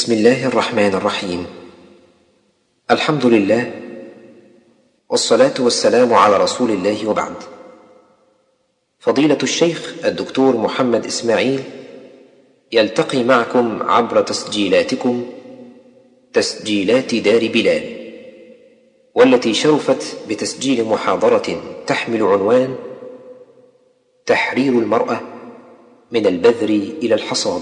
بسم الله الرحمن الرحيم. الحمد لله، والصلاة والسلام على رسول الله، وبعد. فضيلة الشيخ الدكتور محمد إسماعيل يلتقي معكم عبر تسجيلاتكم، تسجيلات دار بلال، والتي شرفت بتسجيل محاضرة تحمل عنوان تحرير المرأة من البذر إلى الحصاد.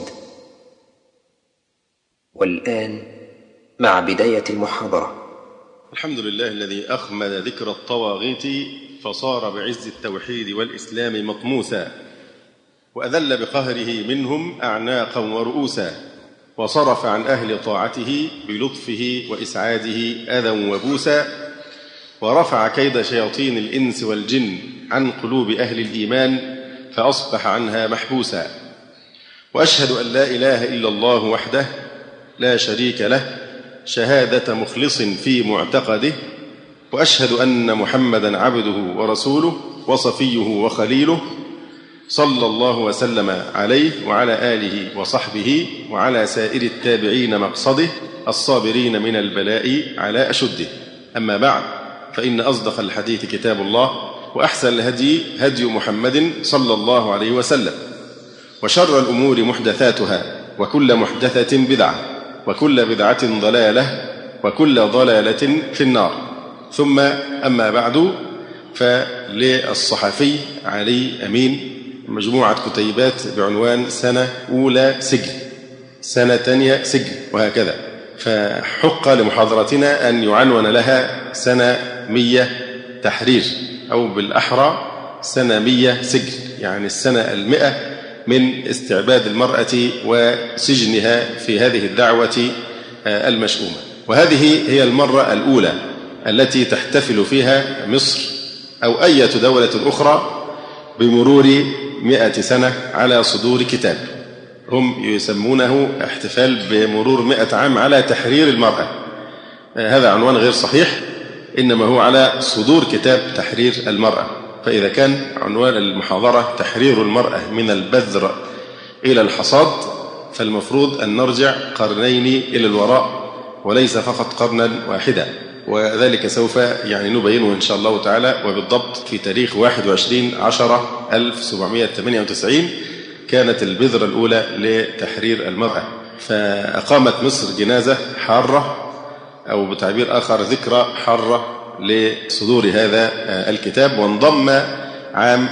والآن مع بداية المحاضرة. الحمد لله الذي أخمد ذكر الطواغيت فصار بعز التوحيد والإسلام مطموسا، وأذل بقهره منهم أعناقا ورؤوسا، وصرف عن أهل طاعته بلطفه وإسعاده أذى وبوسا، ورفع كيد شياطين الإنس والجن عن قلوب أهل الإيمان فأصبح عنها محبوسا. وأشهد أن لا إله إلا الله وحده لا شريك له شهادة مخلص في معتقده، وأشهد أن محمدا عبده ورسوله وصفيه وخليله، صلى الله وسلم عليه وعلى آله وصحبه وعلى سائر التابعين مقصده الصابرين من البلاء على أشده. أما بعد، فإن أصدق الحديث كتاب الله، وأحسن الهدي هدي محمد صلى الله عليه وسلم، وشر الأمور محدثاتها، وكل محدثة بدعة، وكل بدعة ضلالة، وكل ضلالة في النار. ثم أما بعد، فللصحفي علي أمين مجموعة كتيبات بعنوان سنة أولى سجن، سنة تانية سجن، وهكذا. فحق لمحاضرتنا أن يعنون لها سنة 100 تحرير، أو بالأحرى سنة 100 سجن، يعني السنة 100 من استعباد المرأة وسجنها في هذه الدعوة المشؤومة. وهذه هي المرة الأولى التي تحتفل فيها مصر أو أي دولة أخرى بمرور 100 سنة على صدور كتاب. هم يسمونه احتفال بمرور 100 عام على تحرير المرأة. هذا عنوان غير صحيح، إنما هو على صدور كتاب تحرير المرأة. فإذا كان عنوان المحاضرة تحرير المرأة من البذر إلى الحصاد، فالمفروض أن نرجع قرنين إلى الوراء وليس فقط قرنا واحدا، وذلك سوف نبينه إن شاء الله تعالى. وبالضبط في تاريخ 21/10/1798 كانت البذرة الأولى لتحرير المرأة. فأقامت مصر جنازة حارة، أو بتعبير آخر ذكرى حارة لصدور هذا الكتاب، وانضم عام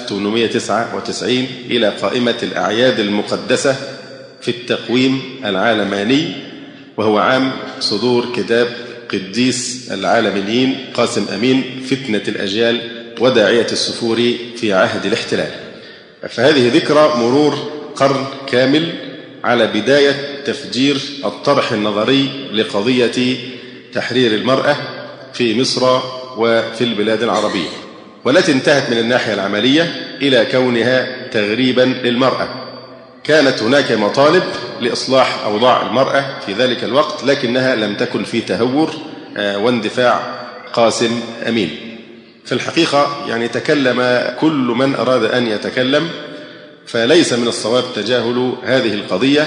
1899 إلى قائمة الأعياد المقدسة في التقويم العالماني، وهو عام صدور كتاب قديس العالميين قاسم أمين فتنة الأجيال وداعية السفور في عهد الاحتلال. فهذه ذكرى مرور قرن كامل على بداية تفجير الطرح النظري لقضية تحرير المرأة في مصر وفي البلاد العربية، والتي انتهت من الناحية العملية إلى كونها تغريبا للمرأة. كانت هناك مطالب لإصلاح أوضاع المرأة في ذلك الوقت، لكنها لم تكن في تهور واندفاع قاسم أمين. في الحقيقة تكلم كل من أراد أن يتكلم، فليس من الصواب تجاهل هذه القضية،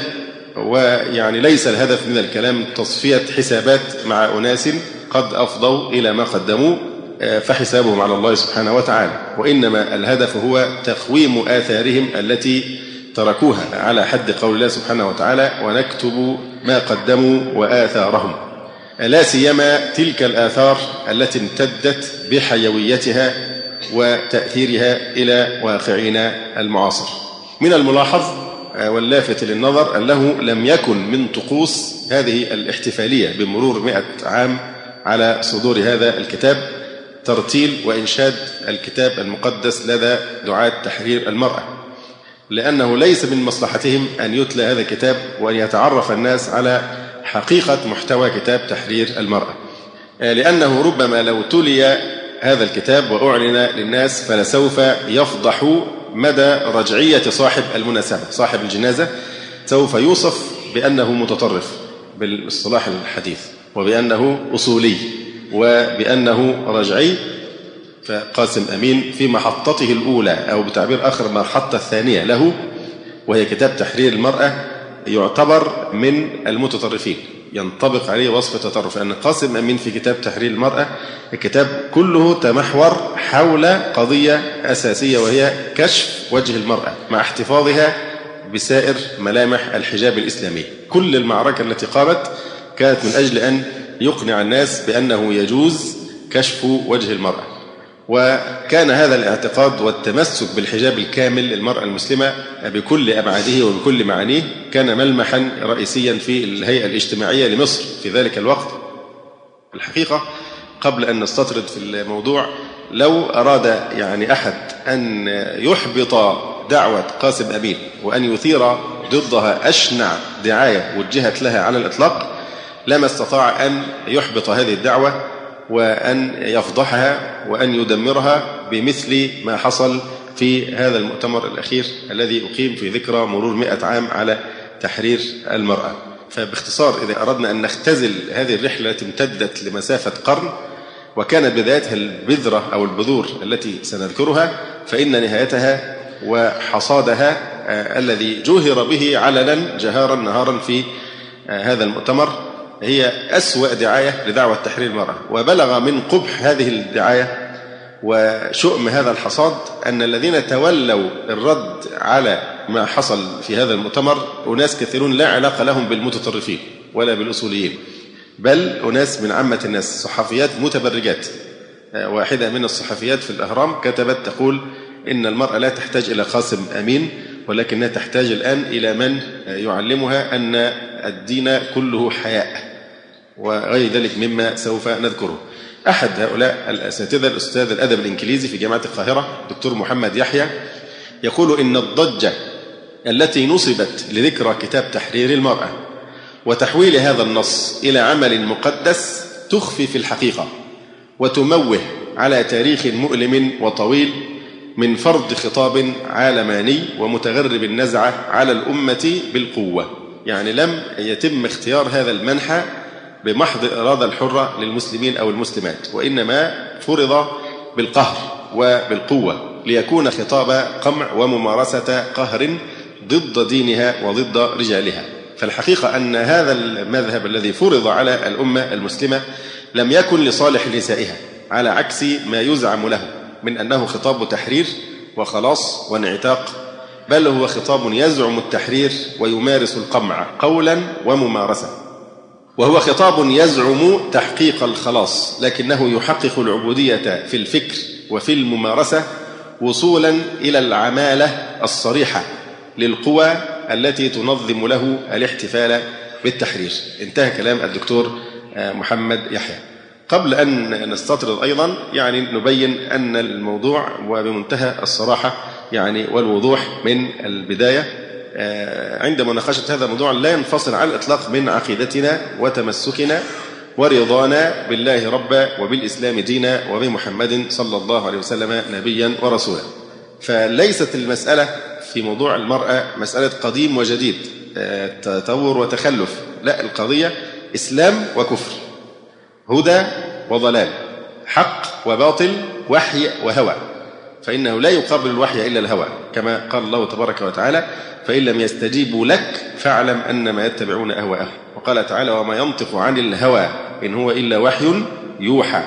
ليس الهدف من الكلام تصفية حسابات مع أناس قد أفضوا إلى ما قدموا فحسابهم على الله سبحانه وتعالى، وإنما الهدف هو تقويم آثارهم التي تركوها على حد قول الله سبحانه وتعالى: ونكتب ما قدموا وآثارهم، لا سيما تلك الآثار التي امتدت بحيويتها وتأثيرها إلى واقعنا المعاصر. من الملاحظ واللافت للنظر أنه لم يكن من طقوس هذه الاحتفالية بمرور 100 عام على صدور هذا الكتاب ترتيل وإنشاد الكتاب المقدس لدى دعاة تحرير المرأة، لأنه ليس من مصلحتهم أن يتلى هذا الكتاب وأن يتعرف الناس على حقيقة محتوى كتاب تحرير المرأة، لأنه ربما لو تلي هذا الكتاب وأعلن للناس فلسوف يفضح مدى رجعية صاحب المناسبة. صاحب الجنازة سوف يوصف بأنه متطرف بالاصطلاح الحديث، وبأنه أصولي، وبأنه رجعي. فقاسم أمين في محطته الأولى، أو بتعبير آخر المحطة الثانية له، وهي كتاب تحرير المرأة، يعتبر من المتطرفين، ينطبق عليه وصف التطرف، لأن قاسم أمين في كتاب تحرير المرأة الكتاب كله تمحور حول قضية أساسية، وهي كشف وجه المرأة مع احتفاظها بسائر ملامح الحجاب الإسلامي. كل المعركة التي قامت كانت من أجل أن يقنع الناس بأنه يجوز كشف وجه المرأة، وكان هذا الاعتقاد والتمسك بالحجاب الكامل للمرأة المسلمة بكل أبعاده وبكل معانيه كان ملمحا رئيسيا في الهيئة الاجتماعية لمصر في ذلك الوقت. الحقيقة قبل أن نستطرد في الموضوع، لو أراد يعني أحد أن يحبط دعوة قاسم أمين وأن يثير ضدها أشنع دعاية وجهت لها على الإطلاق، لما استطاع أن يحبط هذه الدعوة وأن يفضحها وأن يدمرها بمثل ما حصل في هذا المؤتمر الأخير الذي أقيم في ذكرى مرور 100 عام على تحرير المرأة. فباختصار، إذا أردنا أن نختزل هذه الرحلة التي امتدت لمسافة قرن وكانت بدايتها البذرة أو البذور التي سنذكرها، فإن نهايتها وحصادها الذي جوهر به علنا جهارا نهارا في هذا المؤتمر هي أسوأ دعاية لدعوة تحرير المرأة. وبلغ من قبح هذه الدعاية وشؤم هذا الحصاد أن الذين تولوا الرد على ما حصل في هذا المؤتمر أناس كثيرون لا علاقة لهم بالمتطرفين ولا بالأصوليين، بل أناس من عامة الناس، صحفيات متبرجات. واحدة من الصحفيات في الأهرام كتبت تقول إن المرأة لا تحتاج إلى قاسم أمين، ولكنها تحتاج الآن إلى من يعلمها أن الدين كله حياء، وغير ذلك مما سوف نذكره. أحد هؤلاء الأساتذة الأستاذ الأدب الإنجليزي في جامعة القاهرة دكتور محمد يحيى يقول إن الضجة التي نصبت لذكرى كتاب تحرير المرأة وتحويل هذا النص إلى عمل مقدس تخفي في الحقيقة وتموه على تاريخ مؤلم وطويل من فرض خطاب عالماني ومتغرب النزعة على الأمة بالقوة. يعني لم يتم اختيار هذا المنحى بمحض الإرادة الحرة للمسلمين أو المسلمات، وإنما فرض بالقهر وبالقوة ليكون خطاب قمع وممارسة قهر ضد دينها وضد رجالها. فالحقيقة أن هذا المذهب الذي فرض على الأمة المسلمة لم يكن لصالح نسائها، على عكس ما يزعم له من أنه خطاب تحرير وخلاص وانعتاق، بل هو خطاب يزعم التحرير ويمارس القمع قولا وممارسة، وهو خطاب يزعم تحقيق الخلاص لكنه يحقق العبودية في الفكر وفي الممارسة وصولا إلى العمالة الصريحة للقوى التي تنظم له الاحتفال بالتحرير. انتهى كلام الدكتور محمد يحيى. قبل أن نستطرد أيضا يعني نبين أن الموضوع وبمنتهى الصراحة يعني والوضوح من البداية عند مناقشة هذا الموضوع لا ينفصل على الإطلاق من عقيدتنا وتمسكنا ورضانا بالله ربا وبالإسلام دينا وبمحمد صلى الله عليه وسلم نبيا ورسولا. فليست المسألة في موضوع المرأة مسألة قديم وجديد، تطور وتخلف، لا، القضية إسلام وكفر، هدى وضلال، حق وباطل، وحي وهوى. فإنه لا يقابل الوحي إلا الهوى، كما قال الله تبارك وتعالى فإن لم يستجيبوا لك فاعلم أنما يتبعون أهواءهم. وقال تعالى وما ينطق عن الهوى إن هو إلا وحي يوحى.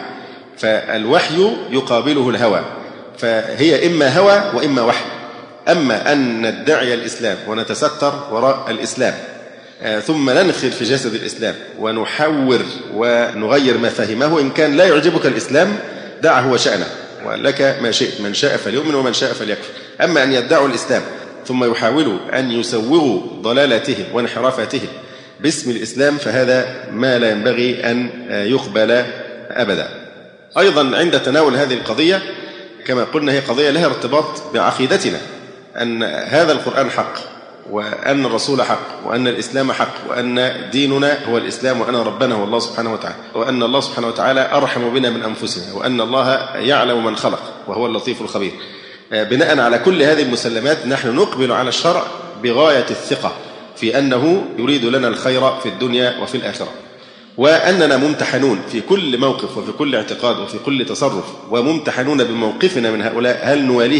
فالوحي يقابله الهوى، فهي إما هوى وإما وحي. أما أن ندعي الإسلام ونتستر وراء الإسلام ثم ننخر في جسد الإسلام ونحور ونغير مفاهيمه، إن كان لا يعجبك الإسلام دعه وشأنه ولك ما شئت، من شاء فليؤمن ومن شاء فليكفر. أما أن يدعوا الإسلام ثم يحاولوا أن يسوغوا ضلالاتهم وانحرافاتهم باسم الإسلام فهذا ما لا ينبغي أن يقبل أبدا. أيضا عند تناول هذه القضية كما قلنا هي قضية لها ارتباط بعقيدتنا، أن هذا القرآن حق، وأن الرسول حق، وأن الإسلام حق، وأن ديننا هو الإسلام، وأن ربنا هو الله سبحانه وتعالى، وأن الله سبحانه وتعالى أرحم بنا من أنفسنا، وأن الله يعلم من خلق وهو اللطيف الخبير. بناء على كل هذه المسلمات نحن نقبل على الشرع بغاية الثقة في أنه يريد لنا الخير في الدنيا وفي الآخرة، وأننا ممتحنون في كل موقف وفي كل اعتقاد وفي كل تصرف، وممتحنون بموقفنا من هؤلاء، هل نواليهم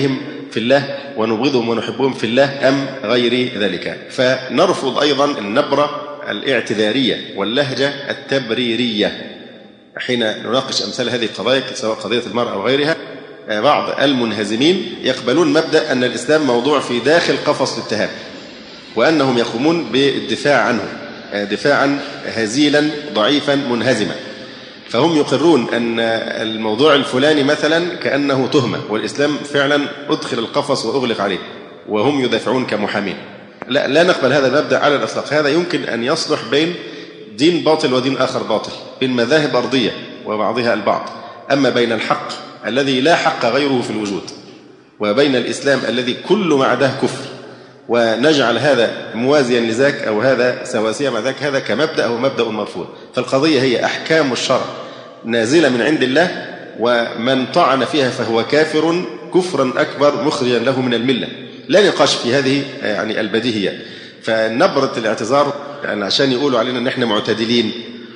في الله ونبغضهم ونحبهم في الله أم غير ذلك. فنرفض أيضا النبرة الاعتذارية واللهجة التبريرية حين نناقش أمثال هذه القضايا سواء قضية المرأة أو غيرها. بعض المنهزمين يقبلون مبدأ أن الإسلام موضوع في داخل قفص الاتهام، وأنهم يقومون بالدفاع عنه دفاعا هزيلا ضعيفا منهزما، فهم يقرون أن الموضوع الفلاني مثلا كأنه تهمة والإسلام فعلا أدخل القفص وأغلق عليه، وهم يدافعون كمحامين. لا نقبل هذا المبدأ على الإطلاق. هذا يمكن أن يصلح بين دين باطل ودين آخر باطل، بين مذاهب أرضية وبعضها البعض. أما بين الحق الذي لا حق غيره في الوجود وبين الإسلام الذي كل ما عداه كفر، ونجعل هذا موازيا لذاك أو هذا سواسية مع ذاك، هذا كمبدأ هو مبدأ مرفوض. فالقضية هي أحكام الشرع نازلة من عند الله، ومن طعن فيها فهو كافر كفرا أكبر مخرجا له من الملة. لا نقاش في هذه يعني البديهية. فنبرة الاعتذار يعني عشان يقولوا علينا أن احنا معتدلين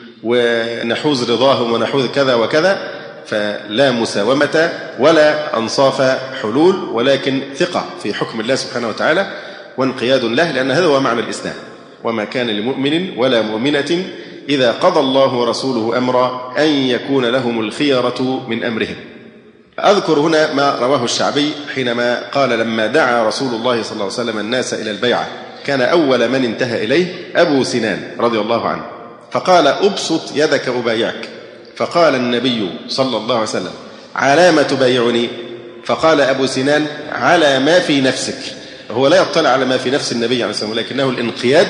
ونحوز رضاهم ونحوز كذا وكذا، فلا مساومة ولا أنصاف حلول، ولكن ثقة في حكم الله سبحانه وتعالى وانقياد له، لأن هذا هو معنى الإسلام. وما كان لمؤمن ولا مؤمنة إذا قضى الله ورسوله أمرا أن يكون لهم الخيرة من أمرهم. أذكر هنا ما رواه الشعبي حينما قال لما دعا رسول الله صلى الله عليه وسلم الناس إلى البيعة كان أول من انتهى إليه أبو سنان رضي الله عنه، فقال أبسط يدك أبايعك، فقال النبي صلى الله عليه وسلم على ما تبايعني؟ فقال أبو سنان على ما في نفسك. هو لا يطلع على ما في نفس النبي عليه الصلاة والسلام، لكنه الانقياد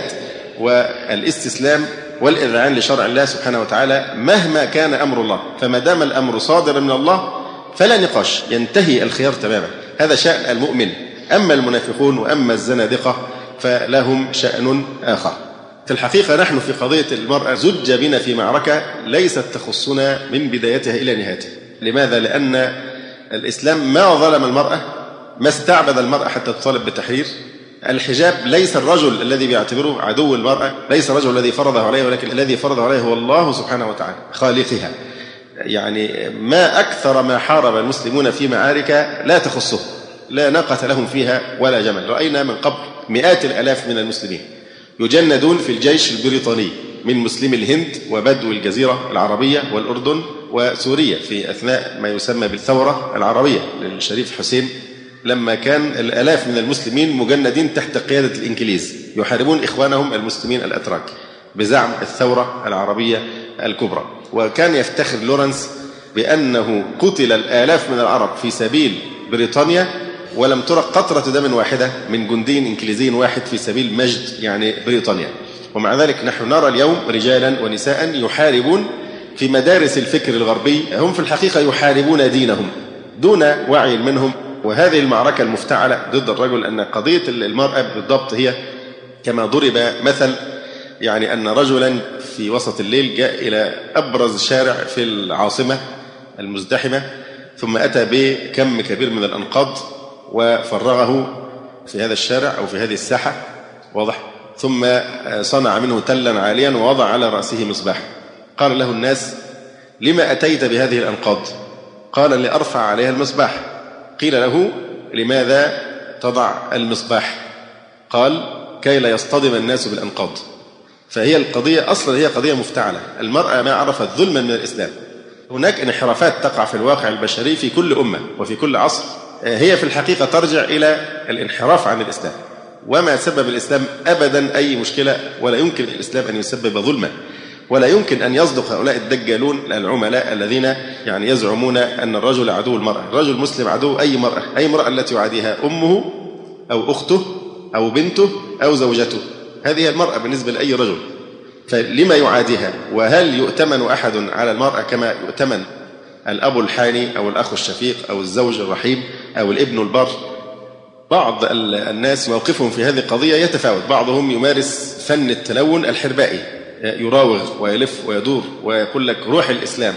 والاستسلام والإذعان لشرع الله سبحانه وتعالى مهما كان أمر الله. فما دام الأمر صادر من الله فلا نقاش، ينتهي الخيار تماما. هذا شأن المؤمن. أما المنافقون وأما الزنادقة فلهم شأن آخر. في الحقيقة نحن في قضية المرأة زج بنا في معركة ليست تخصنا من بدايتها إلى نهايتها. لماذا؟ لأن الإسلام ما ظلم المرأة، ما استعبد المرأة حتى تطالب بالتحرير. الحجاب ليس الرجل الذي بيعتبره عدو المرأة، ليس الرجل الذي فرضه عليه، ولكن الذي فرضه عليه هو الله سبحانه وتعالى خالقها. يعني ما أكثر ما حارب المسلمون في معارك لا تخصه، لا ناقة لهم فيها ولا جمل. رأينا من قبل مئات الآلاف من المسلمين يجندون في الجيش البريطاني من مسلمي الهند وبدو الجزيرة العربية والأردن وسوريا في أثناء ما يسمى بالثورة العربية للشريف حسين، لما كان الآلاف من المسلمين مجندين تحت قيادة الإنجليز يحاربون إخوانهم المسلمين الأتراك بزعم الثورة العربية الكبرى. وكان يفتخر لورنس بأنه قتل الآلاف من العرب في سبيل بريطانيا ولم ترى قطرة دم واحدة من جندي إنجليزي واحد في سبيل مجد يعني بريطانيا. ومع ذلك نحن نرى اليوم رجالا ونساء يحاربون في مدارس الفكر الغربي، هم في الحقيقة يحاربون دينهم دون وعي منهم. وهذه المعركة المفتعلة ضد الرجل، أن قضية المرأة بالضبط هي كما ضرب مثل، يعني أن رجلا في وسط الليل جاء إلى أبرز شارع في العاصمة المزدحمة، ثم أتى بكم كبير من الأنقاض وفرغه في هذا الشارع أو في هذه الساحة، واضح، ثم صنع منه تلا عاليا ووضع على رأسه مصباح. قال له الناس لما أتيت بهذه الأنقاض؟ قال لأرفع عليها المصباح. قيل له لماذا تضع المصباح؟ قال كي لا يصطدم الناس بالأنقاض. فهي القضية أصلا هي قضية مفتعلة. المرأة ما عرفت ظلما من الإسلام. هناك انحرافات تقع في الواقع البشري في كل أمة وفي كل عصر، هي في الحقيقة ترجع إلى الانحراف عن الإسلام. وما سبب الإسلام أبدا أي مشكلة، ولا يمكن الإسلام أن يسبب ظلما، ولا يمكن أن يصدق هؤلاء الدجالون العملاء الذين يعني يزعمون أن الرجل عدو المرأة. الرجل المسلم عدو أي مرأة، أي امرأة التي يعاديها أمه أو أخته أو بنته أو زوجته، هذه المرأة بالنسبة لأي رجل. فلما يعاديها؟ وهل يؤتمن أحد على المرأة كما يؤتمن الأب الحاني أو الأخ الشفيق أو الزوج الرحيم أو الابن البر؟ بعض الناس موقفهم في هذه القضية يتفاوت. بعضهم يمارس فن التلون الحربائي، يراوغ ويلف ويدور ويقول لك روح الإسلام،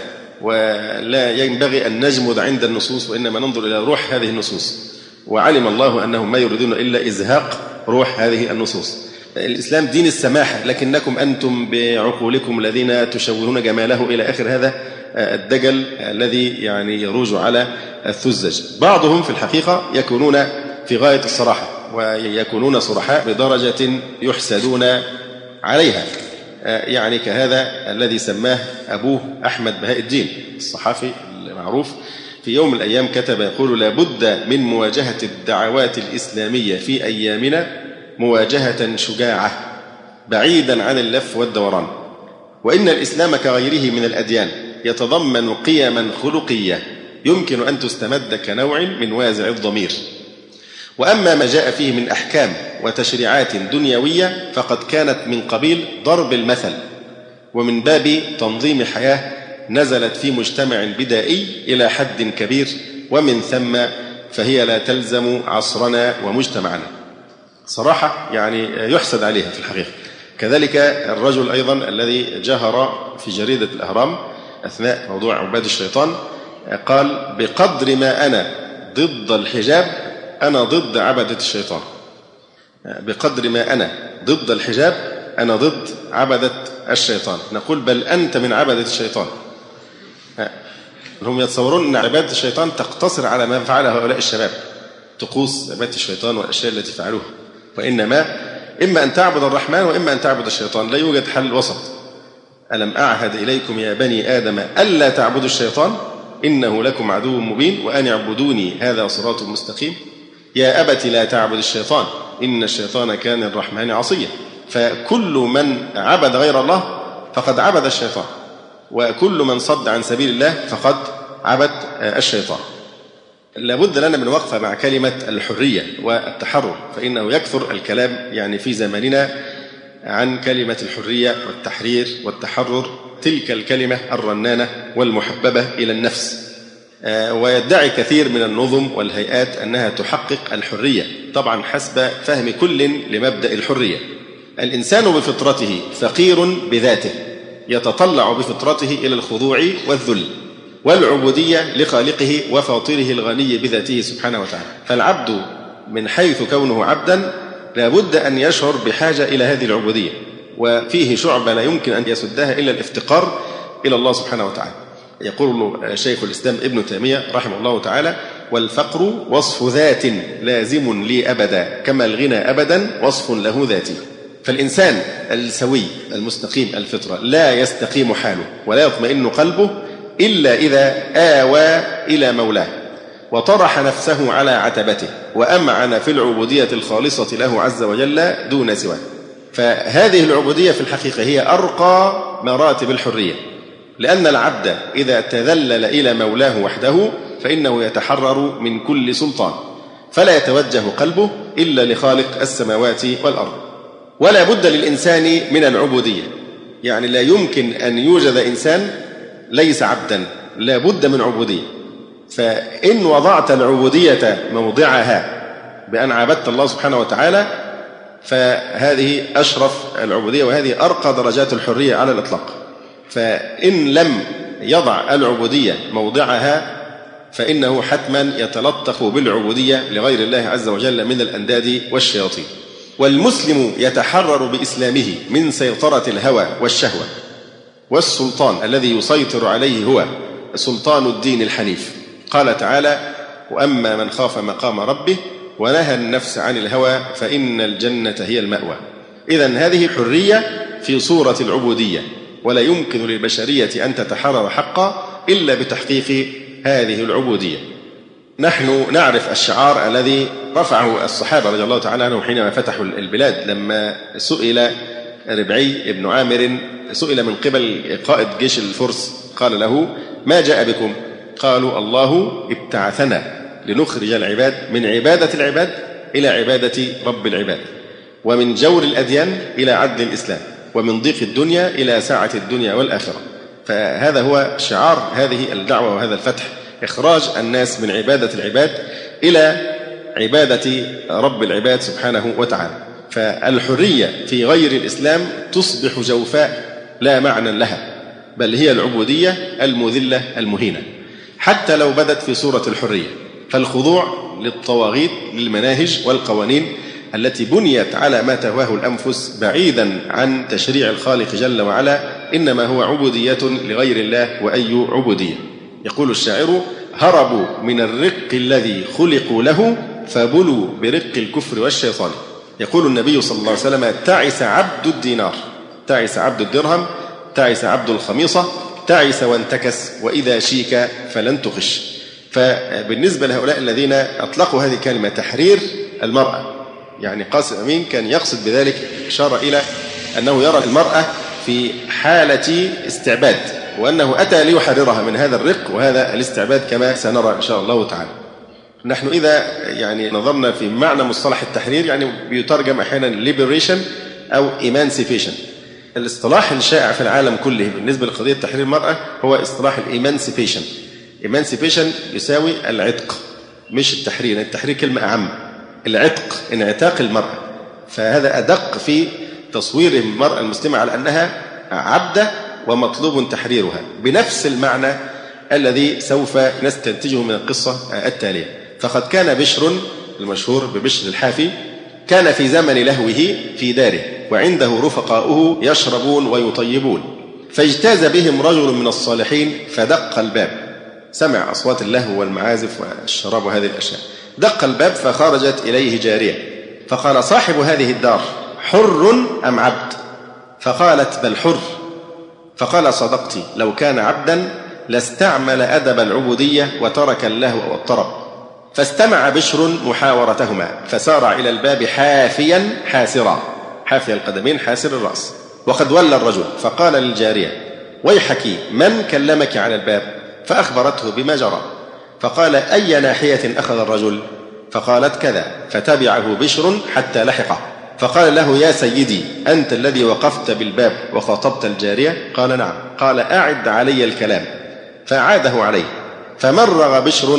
ولا ينبغي أن نجمد عند النصوص وإنما ننظر إلى روح هذه النصوص، وعلم الله أنهم ما يريدون إلا إزهاق روح هذه النصوص. الإسلام دين السماحة، لكنكم أنتم بعقولكم الذين تشوهون جماله إلى آخر هذا الدجل الذي يعني يروج على الثزج. بعضهم في الحقيقة يكونون في غاية الصراحة ويكونون صرحاء بدرجة يحسدون عليها، يعني كهذا الذي سماه أبوه أحمد بهاء الدين الصحافي المعروف، في يوم من الأيام كتب يقول: لابد من مواجهة الدعوات الإسلامية في أيامنا مواجهة شجاعة بعيدا عن اللف والدوران، وإن الإسلام كغيره من الأديان يتضمن قيما خلقية يمكن أن تستمد كنوع من وازع الضمير، وأما ما جاء فيه من أحكام وتشريعات دنيوية فقد كانت من قبيل ضرب المثل ومن باب تنظيم حياة نزلت في مجتمع بدائي إلى حد كبير، ومن ثم فهي لا تلزم عصرنا ومجتمعنا. صراحة يعني يحسد عليها في الحقيقة. كذلك الرجل أيضا الذي جهر في جريدة الأهرام أثناء موضوع عباد الشيطان قال: بقدر ما أنا ضد الحجاب أنا ضد عبدة الشيطان. بقدر ما أنا ضد الحجاب أنا ضد عبدة الشيطان. نقول: بل أنت من عبدة الشيطان. هم يتصورون أن عبادة الشيطان تقتصر على ما فعله هؤلاء الشباب، طقوس عبادة الشيطان والأشياء التي فعلوها، وإنما إما أن تعبد الرحمن وإما أن تعبد الشيطان، لا يوجد حل وسط. ألم أعهد إليكم يا بني آدم ألا تعبدوا الشيطان إنه لكم عدو مبين وأن اعبدوني هذا صراط مستقيم. يا أبت لا تعبد الشيطان إن الشيطان كان الرحمن عصيا. فكل من عبد غير الله فقد عبد الشيطان، وكل من صد عن سبيل الله فقد عبد الشيطان. لابد لنا من وقفة مع كلمة الحرية والتحرر، فإنه يكثر الكلام يعني في زماننا عن كلمة الحرية والتحرير والتحرر، تلك الكلمة الرنانة والمحببة إلى النفس. ويدعي كثير من النظم والهيئات أنها تحقق الحرية، طبعا حسب فهم كل لمبدأ الحرية. الإنسان بفطرته فقير بذاته، يتطلع بفطرته إلى الخضوع والذل والعبودية لخالقه وفاطره الغني بذاته سبحانه وتعالى. فالعبد من حيث كونه عبدا لابد أن يشعر بحاجة إلى هذه العبودية، وفيه شعبة لا يمكن أن يسدها إلا الافتقار إلى الله سبحانه وتعالى. يقول شيخ الإسلام ابن تيمية رحمه الله تعالى: والفقر وصف ذات لازم لي أبدا كما الغنى أبدا وصف له ذاتي. فالإنسان السوي المستقيم الفطرة لا يستقيم حاله ولا يطمئن قلبه إلا إذا آوى إلى مولاه وطرح نفسه على عتبته وأمعن في العبودية الخالصة له عز وجل دون سواه. فهذه العبودية في الحقيقة هي أرقى مراتب الحرية، لأن العبد إذا تذلل إلى مولاه وحده فإنه يتحرر من كل سلطان، فلا يتوجه قلبه إلا لخالق السماوات والأرض. ولا بد للإنسان من العبودية، يعني لا يمكن أن يوجد إنسان ليس عبدا، لا بد من عبودية. فإن وضعت العبودية موضعها بأن عبدت الله سبحانه وتعالى فهذه أشرف العبودية وهذه أرقى درجات الحرية على الإطلاق. فإن لم يضع العبودية موضعها فإنه حتما يتلطخ بالعبودية لغير الله عز وجل من الأنداد والشياطين. والمسلم يتحرر بإسلامه من سيطرة الهوى والشهوة، والسلطان الذي يسيطر عليه هو سلطان الدين الحنيف. قال تعالى: وأما من خاف مقام ربه ونهى النفس عن الهوى فإن الجنة هي المأوى. إذن هذه حرية في صورة العبودية، ولا يمكن للبشرية أن تتحرر حقا إلا بتحقيق هذه العبودية. نحن نعرف الشعار الذي رفعه الصحابة رضي الله تعالى عنهم حينما فتحوا البلاد، لما سئل ربعي بن عامر سئل من قبل قائد جيش الفرس قال له: ما جاء بكم؟ قالوا: الله ابتعثنا لنخرج العباد من عبادة العباد إلى عبادة رب العباد، ومن جور الأديان إلى عدل الإسلام، ومن ضيق الدنيا إلى سعة الدنيا والآخرة. فهذا هو شعار هذه الدعوة وهذا الفتح، إخراج الناس من عبادة العباد إلى عبادة رب العباد سبحانه وتعالى. فالحرية في غير الإسلام تصبح جوفاء لا معنى لها، بل هي العبودية المذلة المهينة حتى لو بدت في صورة الحرية. فالخضوع للطواغيت للمناهج والقوانين التي بنيت على ما تهواه الأنفس بعيدا عن تشريع الخالق جل وعلا إنما هو عبودية لغير الله. وأي عبودية؟ يقول الشاعر: هربوا من الرق الذي خلقوا له فبلوا برق الكفر والشيطان. يقول النبي صلى الله عليه وسلم: تعس عبد الدينار، تعس عبد الدرهم، تعس عبد الخميصة، تعس وانتكس، وإذا شيك فلن تخش. فبالنسبة لهؤلاء الذين أطلقوا هذه الكلمة تحرير المرأة، يعني قاسم أمين كان يقصد بذلك إشارة إلى أنه يرى المرأة في حالة استعباد، وأنه أتى ليحررها من هذا الرق وهذا الاستعباد كما سنرى إن شاء الله تعالى. نحن إذا يعني نظرنا في معنى مصطلح التحرير، يعني بيترجم أحيانا liberation أو emancipation. الاصطلاح الشائع في العالم كله بالنسبة لقضية تحرير المرأة هو اصطلاح الإيمانسيبيشن. إيمانسيبيشن يساوي العتق، مش التحرير. التحرير كلمة أعم، العتق انعتاق المرأة. فهذا أدق في تصوير المرأة المسلمة على أنها عبدة ومطلوب تحريرها، بنفس المعنى الذي سوف نستنتجه من القصة التالية. فقد كان بشر المشهور ببشر الحافي كان في زمن لهوه في داره، وعنده رفقاؤه يشربون ويطيبون، فاجتاز بهم رجل من الصالحين فدق الباب. سمع أصوات اللهو والمعازف والشراب وهذه الأشياء، دق الباب فخرجت إليه جارية، فقال: صاحب هذه الدار حر أم عبد؟ فقالت: بل حر. فقال: صدقت، لو كان عبدا لاستعمل أدب العبودية وترك اللهو والطرب. فاستمع بشر محاورتهما فسارع إلى الباب حافيا حاسرا، حافي القدمين حاسر الرأس، وقد ولى الرجل. فقال للجارية: ويحك، من كلمك على الباب؟ فأخبرته بما جرى. فقال: أي ناحية أخذ الرجل؟ فقالت: كذا. فتبعه بشر حتى لحقه، فقال له: يا سيدي، أنت الذي وقفت بالباب وخاطبت الجارية؟ قال: نعم. قال: أعد علي الكلام. فأعاده عليه، فمرغ بشر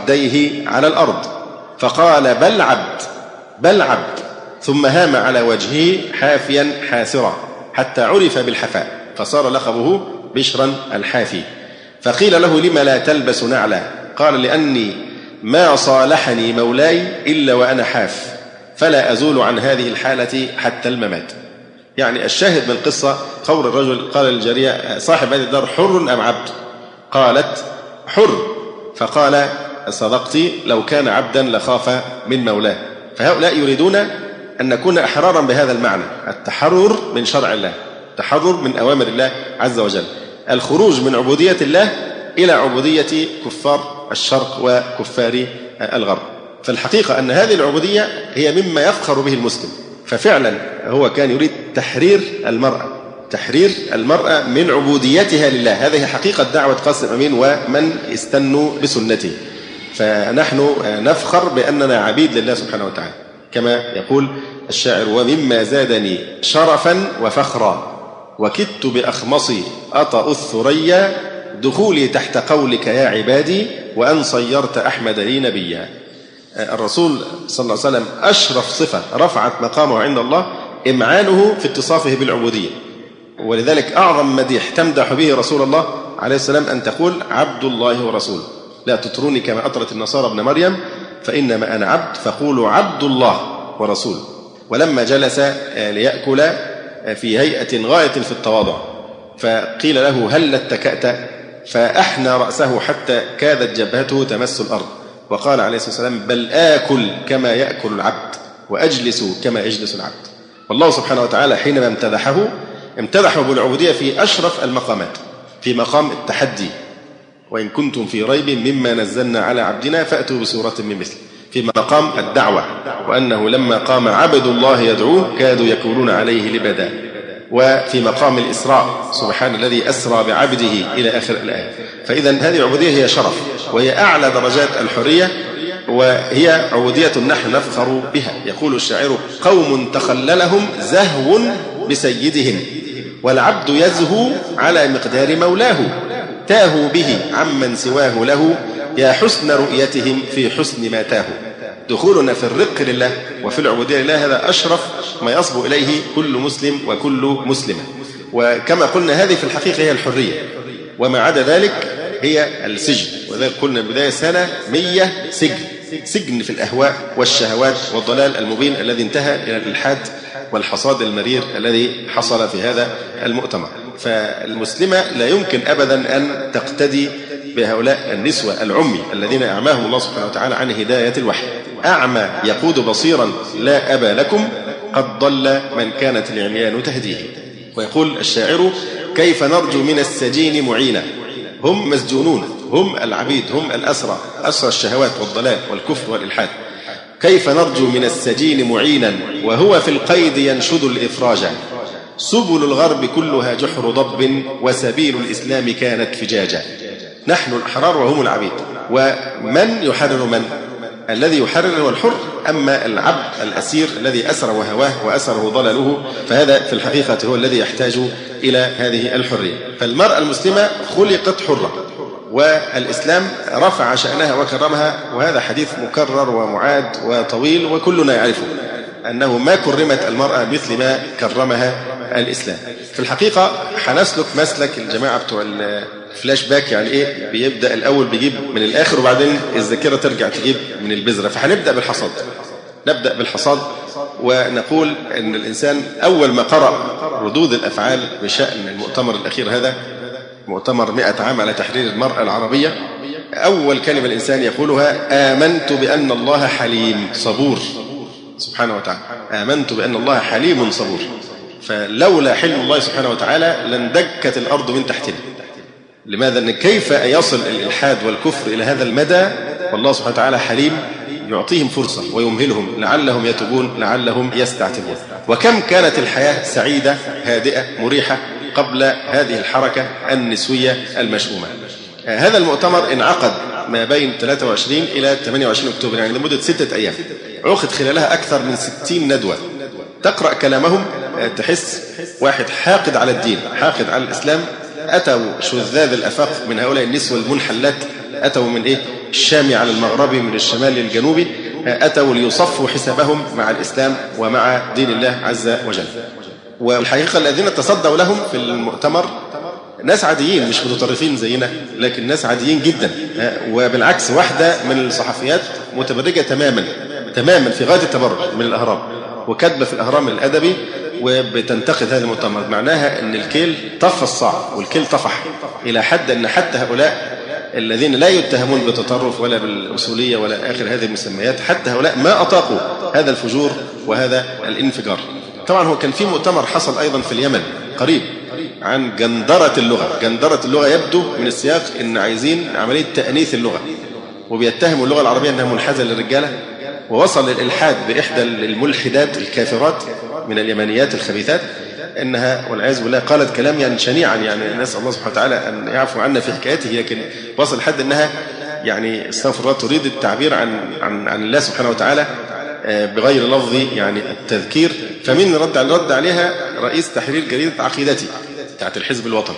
خديه على الأرض فقال: بل عبد، بل عبد. ثم هام على وجهه حافيا حاسرا حتى عرف بالحفاء، فصار لقبه بشرا الحافي. فقيل له: لم لا تلبس نعلا؟ قال: لأني ما صالحني مولاي إلا وأنا حاف، فلا أزول عن هذه الحالة حتى الممات. يعني الشاهد من القصة قول الرجل قال للجارية: صاحب هذه الدار حر أم عبد؟ قالت: حر. فقال: صدقت، لو كان عبدا لخاف من مولاه. فهؤلاء يريدون أن نكون أحرارا بهذا المعنى، التحرر من شرع الله، التحرر من أوامر الله عز وجل، الخروج من عبودية الله إلى عبودية كفار الشرق وكفار الغرب. فالحقيقة أن هذه العبودية هي مما يفخر به المسلم. ففعلا هو كان يريد تحرير المرأة، تحرير المرأة من عبوديتها لله. هذه حقيقة دعوة قاسم أمين ومن استنوا بسنته. فنحن نفخر بأننا عبيد لله سبحانه وتعالى، كما يقول الشاعر: ومما زادني شرفا وفخرا وكدت بأخمصي أطأ الثريا، دخولي تحت قولك يا عبادي وأن صيرت أحمد لي نبيا. الرسول صلى الله عليه وسلم أشرف صفة رفعت مقامه عند الله إمعانه في اتصافه بالعبودية، ولذلك أعظم مديح تمدح به رسول الله عليه السلام أن تقول: عبد الله ورسوله، لا تطروني كما أطرت النصارى ابن مريم، فإنما أنا عبد فقولوا عبد الله ورسوله. ولما جلس ليأكل في هيئة غاية في التواضع فقيل له: هل اتكأت؟ فأحنى رأسه حتى كادت جبهته تمس الأرض، وقال عليه الصلاة والسلام: بل آكل كما يأكل العبد وأجلس كما يجلس العبد. والله سبحانه وتعالى حينما امتدحه بالعبودية في أشرف المقامات، في مقام التحدي: وإن كنتم في ريب مما نزلنا على عبدنا فأتوا بسورة من مثله، في مقام الدعوة، وأنه لما قام عبد الله يدعوه كادوا يكونون عليه لبدا، وفي مقام الإسراء: سبحان الذي أسرى بعبده إلى آخر الآية. فإذا هذه العبودية هي شرف، وهي أعلى درجات الحرية، وهي عبودية نحن نفخر بها. يقول الشاعر: قوم تخللهم زهو بسيدهم، والعبد يزهو على مقدار مولاه، تاهوا به عمن سواه له، يا حسن رؤيتهم في حسن ما تاهوا. دخولنا في الرق لله وفي العبودية لله هذا أشرف ما يصبو إليه كل مسلم وكل مسلمة. وكما قلنا هذه في الحقيقة هي الحرية، وما عدا ذلك هي السجن. وذلك قلنا بداية سنة 100 سجن في الأهواء والشهوات والضلال المبين الذي انتهى إلى الإلحاد والحصاد المرير الذي حصل في هذا المؤتمر. فالمسلمة لا يمكن أبدا أن تقتدي بهؤلاء النسوة العمي الذين أعماهم الله سبحانه وتعالى عن هداية الوحي. أعمى يقود بصيرا لا أبا لكم، قد ضل من كانت العميان تهديه. ويقول الشاعر: كيف نرجو من السجين معينا. هم مسجونون، هم العبيد، هم الأسرى، أسرى الشهوات والضلال والكفر والإلحاد. كيف نرجو من السجين معينا وهو في القيد ينشد الإفراج. سبل الغرب كلها جحر ضب وسبيل الإسلام كانت فجاجا. نحن الأحرار وهم العبيد. ومن يحرر من؟ الذي يحرر هو الحر، أما العبد الأسير الذي أسر وهواه وأسره ضلله فهذا في الحقيقة هو الذي يحتاج إلى هذه الحرية. فالمرأة المسلمة خلقت حرة، والإسلام رفع شأنها وكرمها، وهذا حديث مكرر ومعاد وطويل وكلنا يعرفه أنه ما كرمت المرأة مثل ما كرمها الإسلام. في الحقيقة حنسلك مسلك الجماعة بتوع الفلاش باك، يعني إيه؟ بيبدأ الأول بيجيب من الآخر وبعدين الذاكرة ترجع تجيب من البذرة. فحنبدأ بالحصاد، نبدأ بالحصاد ونقول أن الإنسان أول ما قرأ ردود الأفعال بشأن المؤتمر الأخير هذا، مؤتمر 100 عام على تحرير المرأة العربية، أول كلمة الإنسان يقولها: آمنت بأن الله حليم صبور سبحانه وتعالى. آمنت بأن الله حليم صبور. فلولا حلم الله سبحانه وتعالى لندكت الأرض من تحتنا. لماذا؟ أن كيف يصل الإلحاد والكفر إلى هذا المدى والله سبحانه وتعالى حليم يعطيهم فرصة ويمهلهم لعلهم يتوبون لعلهم يستعتبون. وكم كانت الحياة سعيدة هادئة مريحة قبل هذه الحركة النسوية المشؤومة. هذا المؤتمر انعقد ما بين 23 إلى 28 أكتوبر، يعني لمدة 6 أيام، عقد خلالها أكثر من 60 ندوة. تقرأ كلامهم تحس واحد حاقد على الدين، حاقد على الإسلام. أتوا شذاذ الأفاق من هؤلاء النسوة المنحلات، أتوا من إيه؟ الشام على المغربي، من الشمال للجنوبي، أتوا ليصفوا حسابهم مع الإسلام ومع دين الله عز وجل. والحقيقة الذين تصدوا لهم في المؤتمر ناس عاديين مش متطرفين زينا، لكن ناس عاديين جدا. وبالعكس واحدة من الصحفيات متبرجة تماما في غاية التبرج من الأهرام، وكاتبة في الأهرام الأدبي وبتنتقد هذا المؤتمر. معناها أن الكيل طف الصاع والكيل طفح، إلى حد أن حتى هؤلاء الذين لا يتهمون بالتطرف ولا بالأصولية ولا آخر هذه المسميات، حتى هؤلاء ما أطاقوا هذا الفجور وهذا الانفجار. طبعا هو كان في مؤتمر حصل أيضا في اليمن قريب عن جندرة اللغة. جندرة اللغة يبدو من السياق أن عايزين عملية تأنيث اللغة، وبيتهموا اللغة العربية أنها منحازة للرجالة. ووصل الإلحاد بإحدى الملحدات الكافرات من اليمنيات الخبيثات أنها والعياذ بالله قالت كلام يعني شنيعا، يعني نسأل الله سبحانه وتعالى أن يعفو عنا في حكايته، لكن وصل حد أنها يعني استغفر الله تريد التعبير عن الله سبحانه وتعالى بغير لفظ يعني التذكير. فمن رد عليها رئيس تحرير جريدة عقيدتي بتاعت الحزب الوطني،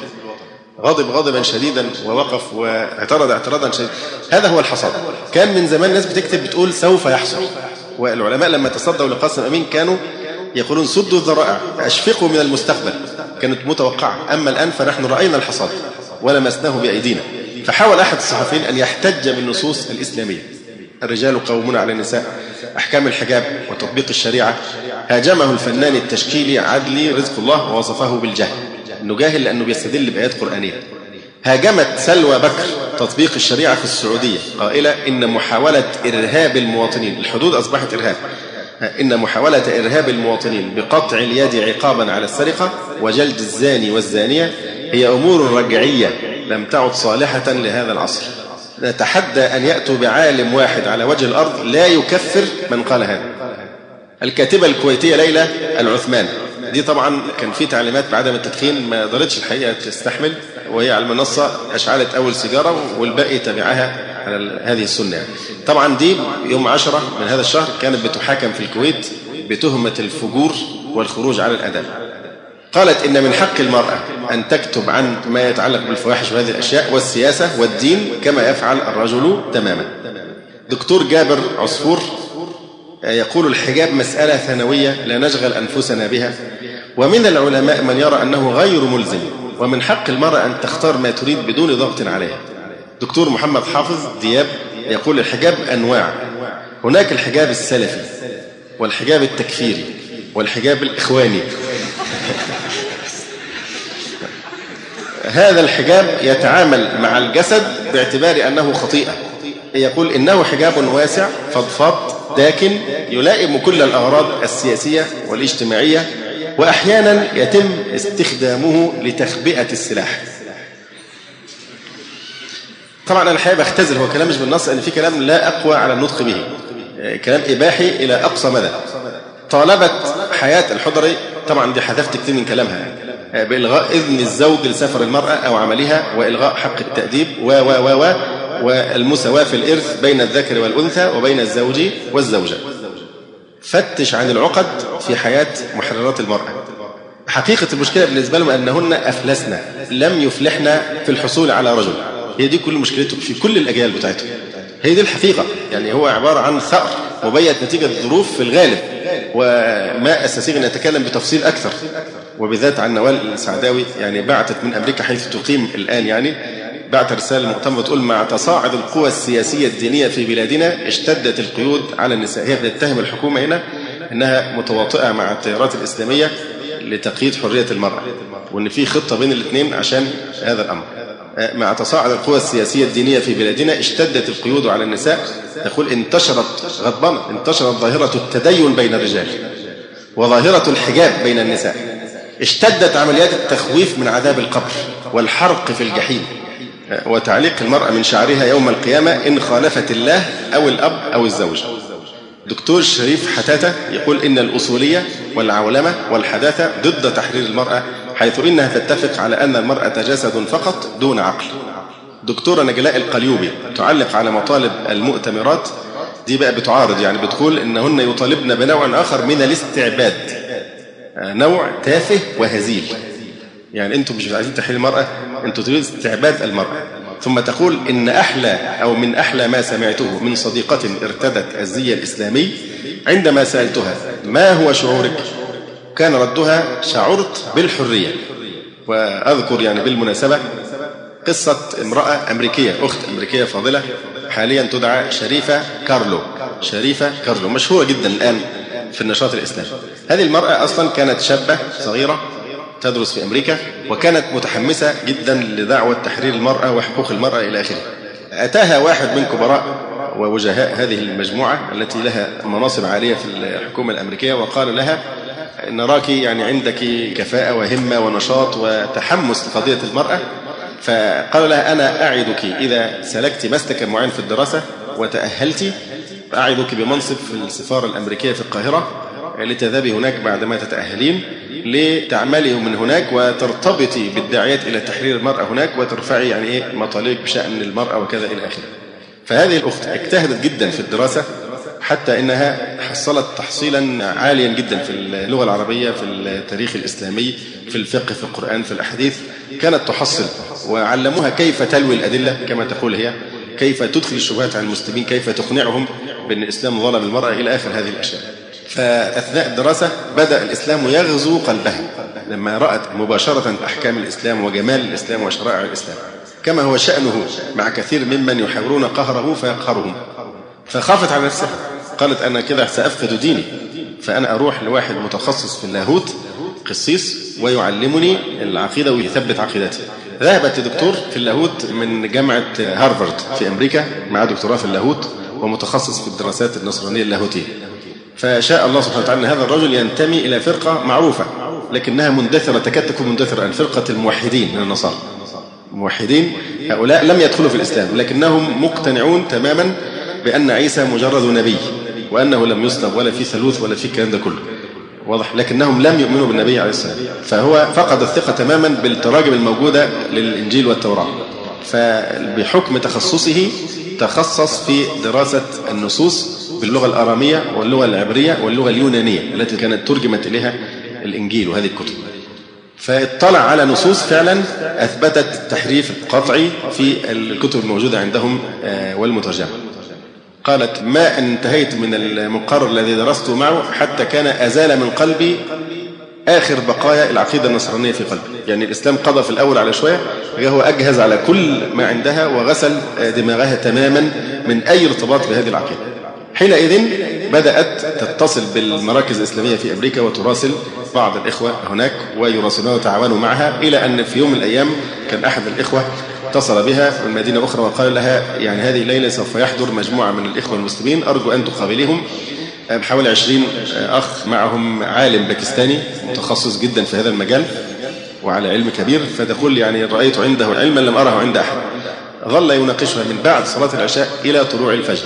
غضب غضبا شديدا ووقف واعترض اعتراضا شديدا. هذا هو الحصاد. كان من زمان الناس بتكتب بتقول سوف يحصل، والعلماء لما تصدوا لقاسم أمين كانوا يقولون سدوا الذرائع، أشفقوا من المستقبل، كانت متوقعة. أما الآن فنحن رأينا الحصاد ولمسناه بأيدينا. فحاول أحد الصحفيين أن يحتج بالنصوص الإسلامية: الرجال قوامون على النساء، أحكام الحجاب وتطبيق الشريعة. هاجمه الفنان التشكيلي عدلي رزق الله ووصفه بالجهل، أنه جاهل لأنه بيستدل بآيات قرآنية. هاجمت سلوى بكر تطبيق الشريعة في السعودية قائلة إن محاولة إرهاب المواطنين، الحدود أصبحت إرهاب، إن محاولة إرهاب المواطنين بقطع اليد عقابا على السرقة وجلد الزاني والزانية هي أمور رجعية لم تعد صالحة لهذا العصر. نتحدى أن يأتوا بعالم واحد على وجه الأرض لا يكفر من قال هذا. الكاتبة الكويتية ليلى العثمان دي طبعا كان في تعليمات بعدم التدخين، ما قدرتش الحقيقة تستحمل، وهي على المنصة أشعلت أول سيجارة والباقي تبعها على هذه السنة. طبعا دي يوم 10 من هذا الشهر كانت بتحاكم في الكويت بتهمة الفجور والخروج على الأدب. قالت إن من حق المرأة أن تكتب عن ما يتعلق بالفواحش وهذه الأشياء والسياسة والدين كما يفعل الرجل تماما. دكتور جابر عصفور يقول الحجاب مسألة ثانوية لا نشغل أنفسنا بها، ومن العلماء من يرى أنه غير ملزم، ومن حق المرأة أن تختار ما تريد بدون ضغط عليها. دكتور محمد حافظ دياب يقول الحجاب أنواع، هناك الحجاب السلفي والحجاب التكفيري والحجاب الإخواني. هذا الحجاب يتعامل مع الجسد باعتبار أنه خطيئة. يقول إنه حجاب واسع فضفاض داكن يلائم كل الأغراض السياسية والاجتماعية، وأحيانا يتم استخدامه لتخبئة السلاح. طبعا أنا الحقيقة بختزل، هو كلام مش بالنص، أن في كلام لا أقوى على النطق به، كلام إباحي إلى أقصى مدى. طالبت حياة الحضري، طبعا دي حذفت كتير من كلامها، بإلغاء إذن الزوج لسفر المرأة أو عملها، وإلغاء حق التأديب والمساواة في الإرث بين الذكر والأنثى وبين الزوج والزوجة. فتش عن العقد في حياة محررات المرأة. حقيقة المشكلة بالنسبة لهم أنهن أفلسنا، لم يفلحنا في الحصول على رجل. هي دي كل مشكلته في كل الأجيال بتاعتهم، هي دي الحقيقة. يعني هو عبارة عن ثأر مبيت نتيجة ظروف في الغالب، وما أستطيع أن أتكلم بتفصيل أكثر، وبالذات عن نوال السعداوي. يعني بعثت من أمريكا حيث تقيم الآن، يعني بعث رسالة مؤتمرة تقول: مع تصاعد القوى السياسية الدينية في بلادنا اشتدت القيود على النساء. هي بتتهم الحكومة هنا أنها متواطئة مع التيارات الإسلامية لتقييد حرية المرأة، وأن في خطة بين الاثنين عشان هذا الأمر. مع تصاعد القوى السياسية الدينية في بلادنا اشتدت القيود على النساء. تقول: انتشرت ظاهرة التدين بين الرجال وظاهرة الحجاب بين النساء. اشتدت عمليات التخويف من عذاب القبر والحرق في الجحيم، وتعليق المرأة من شعرها يوم القيامة إن خالفت الله أو الأب أو الزوج. دكتور شريف حتاتة يقول: إن الأصولية والعولمة والحداثة ضد تحرير المرأة، حيث إنها تتفق على أن المرأة جسد فقط دون عقل. دكتورة نجلاء القليوبي تعلق على مطالب المؤتمرات دي، بقى بتعارض، يعني بتقول إنهن يطالبن بنوع آخر من الاستعباد، نوع تافه وهزيل. يعني أنتم مش عايزين تحرير المرأة، أنتم تريدون استعباد المرأة. ثم تقول: إن من أحلى ما سمعته من صديقة ارتدت الزي الإسلامي، عندما سألتها ما هو شعورك، كان ردها: شعرت بالحرية. وأذكر يعني بالمناسبة قصة امرأة أمريكية، أخت أمريكية فاضلة حاليا تدعى شريفة كارلو، مشهورة جدا الآن في النشاط الإسلامي. هذه المرأة أصلا كانت شابة صغيرة تدرس في أمريكا، وكانت متحمسة جدا لدعوة تحرير المرأة وحقوق المرأة إلى آخره. أتاها واحد من كبراء ووجهاء هذه المجموعة التي لها مناصب عالية في الحكومة الأمريكية، وقال لها: نراك يعني عندك كفاءة وهمة ونشاط وتحمس لقضية المرأة. فقال لها: أنا أعدك إذا سلكت مسلكا معين في الدراسة وتأهلت، أعدك بمنصب في السفارة الأمريكية في القاهرة، لتذهبي هناك بعدما تتأهلين لتعملي من هناك وترتبطي بالداعيات إلى تحرير المرأة هناك، وترفعي يعني مطالبك بشأن المرأة وكذا إلى آخره. فهذه الأخت اجتهدت جدا في الدراسة حتى إنها حصلت تحصيلا عاليا جدا في اللغة العربية، في التاريخ الإسلامي، في الفقه، في القرآن، في الأحاديث. كانت تحصل، وعلموها كيف تلوي الأدلة كما تقول هي، كيف تدخل الشبهات على المسلمين، كيف تقنعهم بأن الإسلام ظلم المرأة إلى آخر هذه الأشياء. فأثناء الدراسة بدأ الإسلام يغزو قلبها لما رأت مباشرة أحكام الإسلام وجمال الإسلام وشرائع الإسلام، كما هو شأنه مع كثير ممن يحاولون قهره فيقهرهم. فخافت على نفسها، قالت: أنا كده سأفقد ديني، فأنا أروح لواحد متخصص في اللاهوت، قسيس، ويعلمني العقيدة ويثبت عقيدتي. ذهبت لدكتور في اللاهوت من جامعة هارفارد في أمريكا، مع دكتوراه في اللاهوت ومتخصص في الدراسات النصرانية اللاهوتية. فشاء الله سبحانه وتعالى أن هذا الرجل ينتمي إلى فرقة معروفة لكنها مندثرة، تكاد تكون مندثرة، فرقة الموحدين من النصارى. الموحدين هؤلاء لم يدخلوا في الإسلام، لكنهم مقتنعون تماما بأن عيسى مجرد نبي، وأنه لم يصلب ولا في ثالوث ولا في الكلام ده كله، واضح، لكنهم لم يؤمنوا بالنبي عليه السلام. فهو فقد الثقة تماما بالتراجم الموجودة للإنجيل والتوراة. فبحكم تخصصه تخصص في دراسة النصوص باللغة الآرامية واللغة العبرية واللغة اليونانية التي كانت ترجمت إليها الإنجيل وهذه الكتب. فاطلع على نصوص فعلا أثبتت التحريف القطعي في الكتب الموجودة عندهم والمترجمة. قالت: ما انتهيت من المقرر الذي درسته معه حتى كان أزال من قلبي آخر بقايا العقيدة النصرانية في قلبي. يعني الإسلام قضى في الأول على شوية، هو أجهز على كل ما عندها وغسل دماغها تماما من أي ارتباط بهذه العقيدة. حينئذ بدأت تتصل بالمراكز الإسلامية في أمريكا وتراسل بعض الإخوة هناك ويراسلون وتعاونوا معها، إلى أن في يوم من الأيام كان أحد الإخوة اتصل بها من مدينة أخرى وقال لها يعني هذه الليلة سوف يحضر مجموعة من الإخوة المسلمين، أرجو أن تقابليهم. حوالي 20 أخ معهم عالم باكستاني متخصص جدا في هذا المجال وعلى علم كبير، فتقول يعني رأيت عنده علما لم أره عند أحد. ظل يناقشها من بعد صلاة العشاء إلى طلوع الفجر،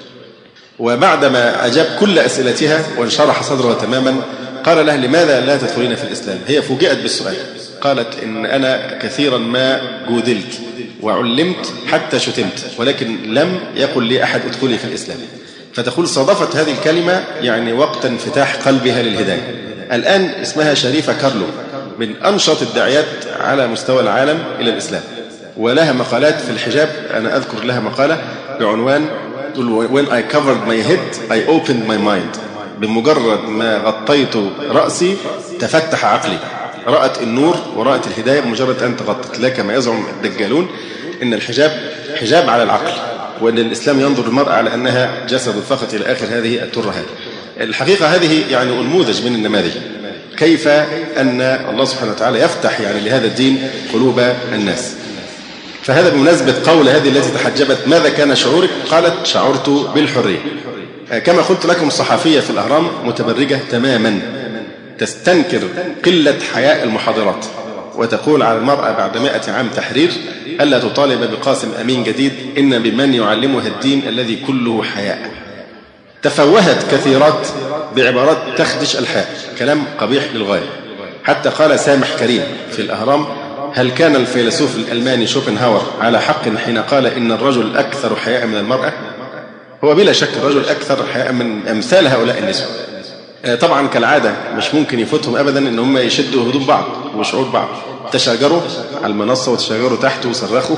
وبعدما أجاب كل أسئلتها وانشرح صدرها تماما قال لها لماذا لا تدخلين في الإسلام؟ هي فوجئت بالسؤال، قالت إن أنا كثيرا ما جودلت وعلمت حتى شتمت، ولكن لم يقل لي أحد ادخلي في الإسلام. فتقول صادفت هذه الكلمة يعني وقت انفتاح قلبها للهداية. الآن اسمها شريفة كارلو، من أنشط الداعيات على مستوى العالم إلى الإسلام، ولها مقالات في الحجاب. أنا أذكر لها مقالة بعنوان When I covered my head I opened my mind. بمجرد ما غطيت رأسي تفتح عقلي، رأت النور ورأت الهداية بمجرد أن تغطت. لا كما يزعم الدجالون إن الحجاب حجاب على العقل، وأن الإسلام ينظر للمرأة على أنها جسد فقط إلى آخر هذه الترهات. الحقيقة هذه يعني نموذج من النماذج كيف أن الله سبحانه وتعالى يفتح يعني لهذا الدين قلوب الناس. فهذا بمناسبة قول هذه التي تحجبت ماذا كان شعورك؟ قالت شعرت بالحرية. كما قلت لكم الصحفية في الأهرام متبرجة تماما، تستنكر قلة حياء المحاضرات، وتقول على المرأة بعد 100 عام تحرير ألا تطالب بقاسم أمين جديد إن بمن يعلمها الدين الذي كله حياء. تفوهت كثيرات بعبارات تخدش الحياء، كلام قبيح للغاية. حتى قال سامح كريم في الأهرام هل كان الفيلسوف الألماني شوبنهاور على حق حين قال إن الرجل أكثر حياء من المرأة؟ هو بلا شك الرجل أكثر حياء من أمثال هؤلاء النسوة. طبعا كالعادة مش ممكن يفوتهم أبدا إن هم يشدوا هدوم بعض وشعور بعض، تشاجروا على المنصة وتشاجروا تحت وصرخوا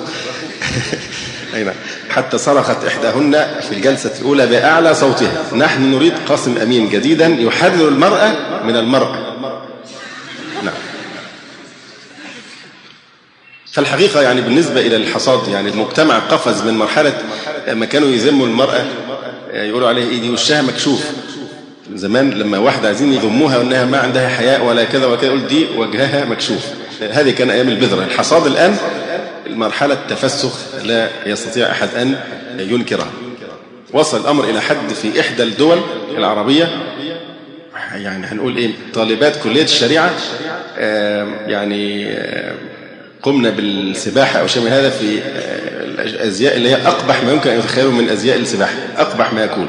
حتى صرخت إحداهن في الجلسة الأولى بأعلى صوتها نحن نريد قاسم أمين جديدا يحرر المرأة من المرأة. نعم. فالحقيقة يعني بالنسبة إلى الحصاد يعني المجتمع قفز من مرحلة ما كانوا يذموا المرأة يقولوا عليها إيه دي وشها مكشوف. زمان لما واحدة عايزين يذموها وأنها ما عندها حياء ولا كذا وكذا يقول دي وجهها مكشوف. هذه كان أيام البذرة. الحصاد الآن المرحلة التفسخ لا يستطيع أحد أن ينكرها. وصل الأمر إلى حد في إحدى الدول العربية يعني هنقول إيه طالبات كلية الشريعة يعني قمنا بالسباحة أو شيء من هذا في الأزياء اللي هي أقبح ما يمكن أن يتخيلوا من أزياء السباحة، أقبح ما يكون.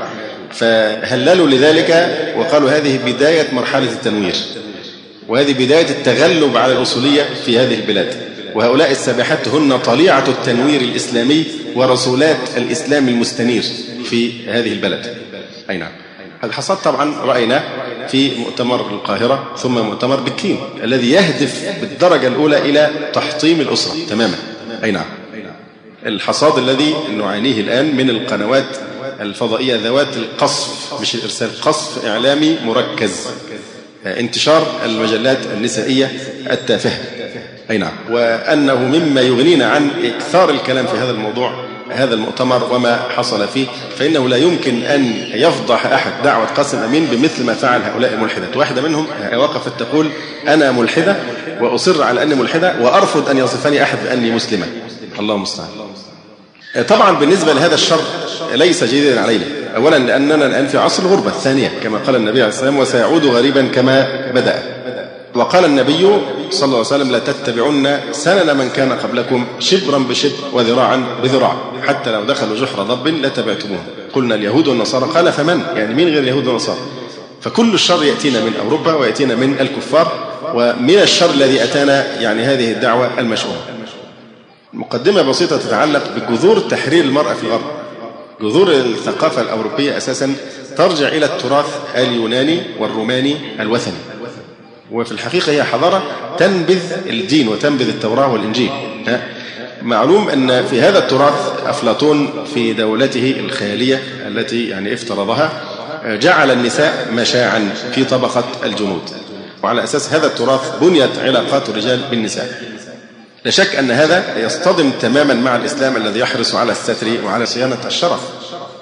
فهللوا لذلك وقالوا هذه بداية مرحلة التنوير، وهذه بداية التغلب على الأصولية في هذه البلاد، وهؤلاء السابحات هن طليعة التنوير الإسلامي ورسولات الإسلام المستنير في هذه البلد. أي نعم. الحصاد طبعا رأينا في مؤتمر القاهرة ثم مؤتمر بكين الذي يهدف بالدرجة الأولى إلى تحطيم الأسرة تماما. أي نعم. الحصاد الذي نعانيه الآن من القنوات الفضائية ذوات القصف مش الإرسال، قصف إعلامي مركز، انتشار المجلات النسائية التافهة. أي نعم. وأنه مما يغنينا عن إكثار الكلام في هذا الموضوع هذا المؤتمر وما حصل فيه، فإنه لا يمكن أن يفضح أحد دعوة قاسم أمين بمثل ما فعل هؤلاء الملحدات. واحدة منهم وقفت تقول أنا ملحدة وأصر على أني ملحدة وأرفض أن يصفني أحد بأني مسلمة. الله المستعان. طبعا بالنسبة لهذا الشر ليس جديدا علينا، أولا لأننا الآن في عصر الغربة الثانية كما قال النبي عليه السلام وسيعود غريبا كما بدأ. وقال النبي صلى الله عليه وسلم لا تتبعون سنن من كان قبلكم شبرا بشبر وذراعا بذراع حتى لو دخلوا جحر ضب لتبعتموه. قلنا اليهود والنصارى قال فمن؟ يعني مين غير اليهود والنصارى؟ فكل الشر يأتينا من أوروبا ويأتينا من الكفار، ومن الشر الذي أتانا يعني هذه الدعوة المشؤومة. مقدمة بسيطة تتعلق بجذور تحرير المرأة في الغرب. جذور الثقافة الأوروبية أساسا ترجع إلى التراث اليوناني والروماني الوثني، وفي الحقيقة هي حضارة تنبذ الدين وتنبذ التوراة والإنجيل. معلوم أن في هذا التراث أفلاطون في دولته الخيالية التي يعني افترضها جعل النساء مشاعا في طبقة الجنود، وعلى أساس هذا التراث بنيت علاقات الرجال بالنساء. لا شك أن هذا يصطدم تماما مع الإسلام الذي يحرص على الستر وعلى صيانة الشرف.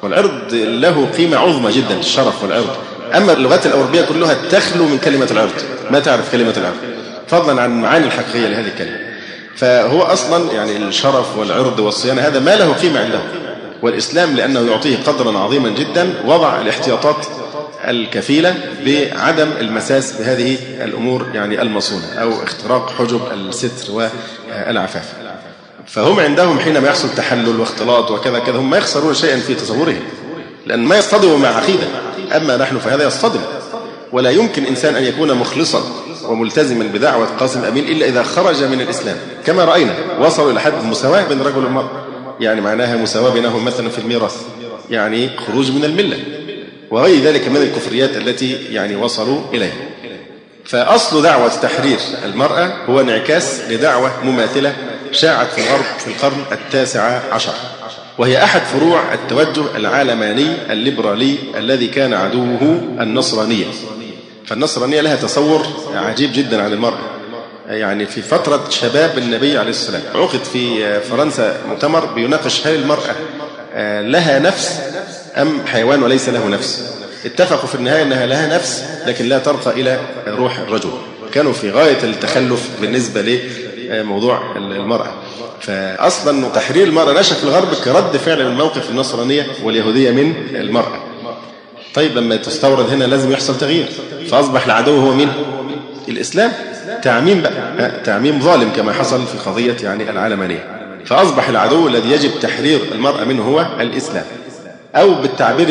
والعرض له قيمة عظمى جدا، الشرف والعرض. أما اللغات الأوروبية كلها تخلو من كلمة العرض، ما تعرف كلمة العرض فضلا عن المعاني الحقيقية لهذه الكلمة. فهو أصلا يعني الشرف والعرض والصيانة هذا ما له قيمة عنده، والإسلام لأنه يعطيه قدرا عظيما جدا وضع الاحتياطات الكفيلة بعدم المساس بهذه الأمور يعني المصونة أو اختراق حجب الستر والعفاف. فهم عندهم حينما يحصل تحلل واختلاط وكذا كذا هم ما يخسرون شيئا في تصورهم، لأن ما يصطدم مع عقيدة. أما نحن فهذا يصطدم، ولا يمكن إنسان أن يكون مخلصا وملتزما بدعوة قاسم أمين إلا إذا خرج من الإسلام. كما رأينا وصلوا إلى حد المساواة بين الرجل والمرأة، يعني معناها مساواة بينهم مثلا في الميراث، يعني خروج من الملة وغير ذلك من الكفريات التي يعني وصلوا إليها. فأصل دعوة تحرير المرأة هو انعكاس لدعوة مماثلة شاعت في الغرب في القرن التاسع عشر، وهي أحد فروع التوجه العالماني الليبرالي الذي كان عدوه النصرانية. فالنصرانية لها تصور عجيب جدا عن المرأة. يعني في فترة شباب النبي عليه السلام عقد في فرنسا مؤتمر بيناقش هل المرأة لها نفس أم حيوان وليس له نفس. اتفقوا في النهاية أنها لها نفس لكن لا ترقى إلى روح الرجل. كانوا في غاية التخلف بالنسبة لموضوع المرأة. فأصلا تحرير المرأة نشأ في الغرب كرد فعل من موقف النصرانية واليهودية من المرأة. طيب لما تستورد هنا لازم يحصل تغيير، فأصبح العدو هو مين؟ الإسلام. تعميم بقى، تعميم ظالم كما حصل في قضية يعني العالمانية. فأصبح العدو الذي يجب تحرير المرأة منه هو الإسلام، أو بالتعبير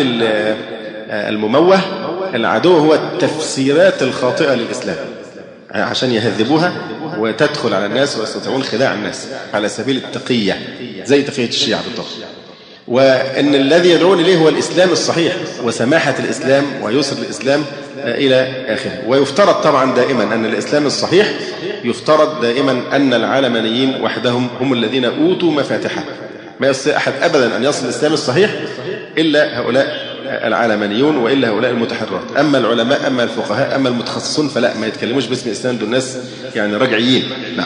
المموه العدو هو التفسيرات الخاطئة للإسلام عشان يهذبوها وتدخل على الناس ويستطيعون خداع الناس على سبيل التقية زي تقية الشيعة بالضبط. وأن الذي يدعون إليه هو الإسلام الصحيح وسماحة الإسلام ويسر الإسلام إلى آخره. ويفترض طبعا دائما أن الإسلام الصحيح يفترض دائما أن العالمانيين وحدهم هم الذين أوتوا مفاتحه. ما يستطيع أحد أبدا أن يصل الإسلام الصحيح إلا هؤلاء العالمانيون وإلا هؤلاء المتحررات. أما العلماء أما الفقهاء أما المتخصصون فلا، ما يتكلموش باسم الإسلام، دول الناس يعني رجعيين. نعم.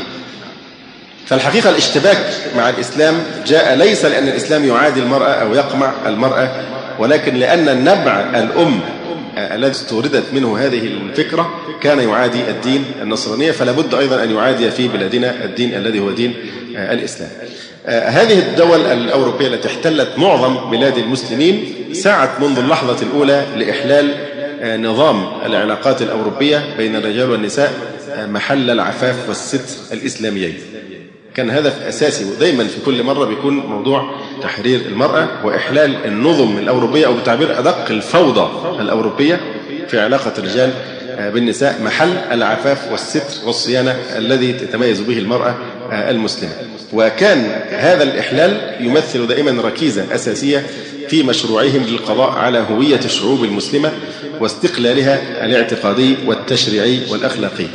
فالحقيقة الاشتباك مع الإسلام جاء ليس لأن الإسلام يعادي المرأة أو يقمع المرأة، ولكن لأن النبع الأم الذي استوردت منه هذه الفكرة كان يعادي الدين النصرانية، فلا بد أيضا أن يعادي في بلادنا الدين الذي هو دين الإسلام. هذه الدول الأوروبية التي احتلت معظم بلاد المسلمين سعت منذ اللحظة الأولى لإحلال نظام العلاقات الأوروبية بين الرجال والنساء محل العفاف والستر الإسلاميين. كان هدف أساسي، ودايما في كل مرة بيكون موضوع تحرير المرأة وإحلال النظم الأوروبية، أو بتعبير أدق الفوضى الأوروبية في علاقة الرجال بالنساء محل العفاف والستر والصيانة الذي تتميز به المرأة المسلمة. وكان هذا الإحلال يمثل دائما ركيزة أساسية في مشروعهم للقضاء على هوية الشعوب المسلمة واستقلالها الاعتقادي والتشريعي والأخلاقي.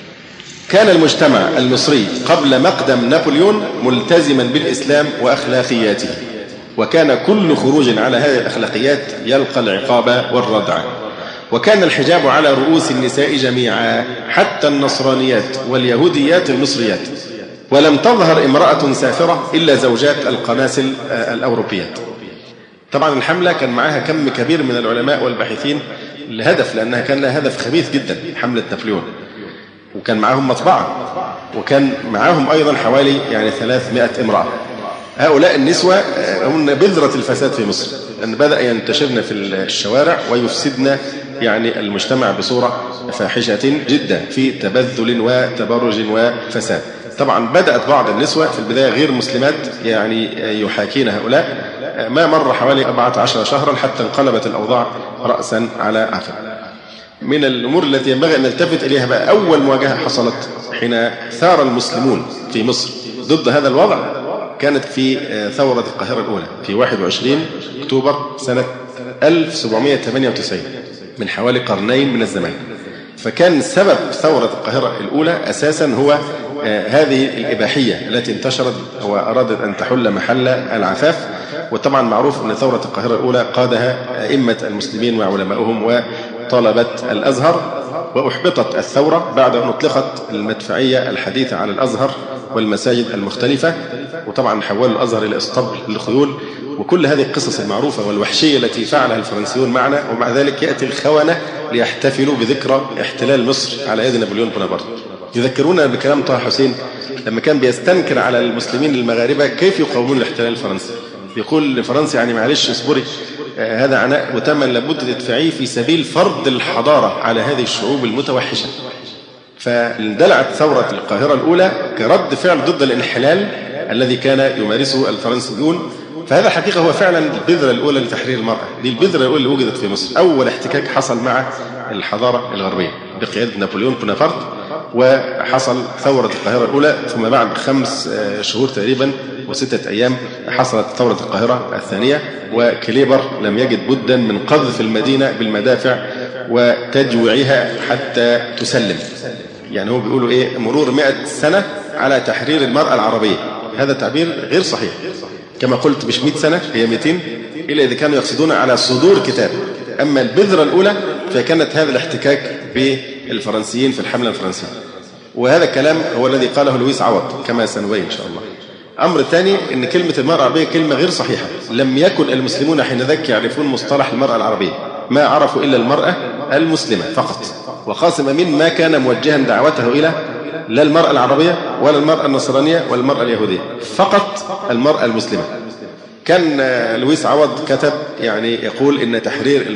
كان المجتمع المصري قبل مقدم نابليون ملتزما بالإسلام وأخلاقياته، وكان كل خروج على هذه الأخلاقيات يلقى العقاب والردع. وكان الحجاب على رؤوس النساء جميعا حتى النصرانيات واليهوديات المصريات، ولم تظهر امرأة سافرة إلا زوجات القناصل الأوروبيات. طبعا الحملة كان معها كم كبير من العلماء والباحثين لهدف، لأنها كان لها هدف خبيث جدا حملة نابليون، وكان معهم مطبعة، وكان معهم أيضا حوالي يعني 300 امرأة. هؤلاء النسوة هم بذرة الفساد في مصر، لأن بدأ ينتشرن في الشوارع ويفسدن يعني المجتمع بصورة فاحشة جدا في تبذل وتبرج وفساد. طبعا بدأت بعض النسوة في البداية غير مسلمات يعني يحاكين هؤلاء، ما مر حوالي 14 شهرا حتى انقلبت الأوضاع رأسا على عقب. من الأمور التي ينبغي أن نلتفت إليها بقى أول مواجهة حصلت حين ثار المسلمون في مصر ضد هذا الوضع، كانت في ثورة القاهرة الأولى في 21 أكتوبر سنة 1798 من حوالي قرنين من الزمان. فكان سبب ثورة القاهرة الأولى أساسا هو هذه الإباحية التي انتشرت وأرادت أن تحل محل العفاف. وطبعا معروف أن ثورة القاهرة الأولى قادها أئمة المسلمين وعلماؤهم وطلبة الأزهر، وأحبطت الثورة بعد أن أطلقت المدفعية الحديثة على الأزهر والمساجد المختلفة، وطبعا حولوا الأزهر إلى اسطبل للخيول وكل هذه القصص المعروفة والوحشية التي فعلها الفرنسيون معنا، ومع ذلك يأتي الخونة ليحتفلوا بذكرى احتلال مصر على يد نابليون بونابرت. يذكرونا بكلام طه حسين لما كان بيستنكر على المسلمين المغاربة كيف يقاومون الاحتلال الفرنسي. يقول لفرنسا يعني معلش اصبري، هذا عناء وثمن لابد تدفعيه في سبيل فرض الحضارة على هذه الشعوب المتوحشة. فاندلعت ثورة القاهرة الأولى كرد فعل ضد الانحلال الذي كان يمارسه الفرنسيون. فهذا الحقيقة هو فعلا البذرة الأولى لتحرير المرأة. دي البذرة الأولى اللي وجدت في مصر، أول احتكاك حصل مع الحضارة الغربية بقيادة نابليون بونابرت، وحصل ثورة القاهرة الأولى. ثم بعد 5 شهور تقريبا و6 أيام حصلت ثورة القاهرة الثانية، وكليبر لم يجد بدا من قذف المدينة بالمدافع وتجويعها حتى تسلم. يعني هو بيقولوا إيه، مرور 100 سنة على تحرير المرأة العربية. هذا تعبير غير صحيح، كما قلت مش 100 سنة، هي 200، إلا إذا كانوا يقصدون على صدور كتاب. أما البذرة الأولى فكانت هذا الاحتكاك بالفرنسيين في الحملة الفرنسية. وهذا الكلام هو الذي قاله لويس عوض كما سنبين إن شاء الله. أمر ثاني أن كلمة المرأة العربية كلمة غير صحيحة. لم يكن المسلمون حينذاك يعرفون مصطلح المرأة العربية، ما عرفوا إلا المرأة المسلمة فقط. وقاسم أمين ما كان موجها دعوته إلى لا المرأة العربية ولا المرأة النصرانية ولا المرأة اليهودية، فقط المرأة المسلمة. كان لويس عوض كتب يعني يقول إن تحرير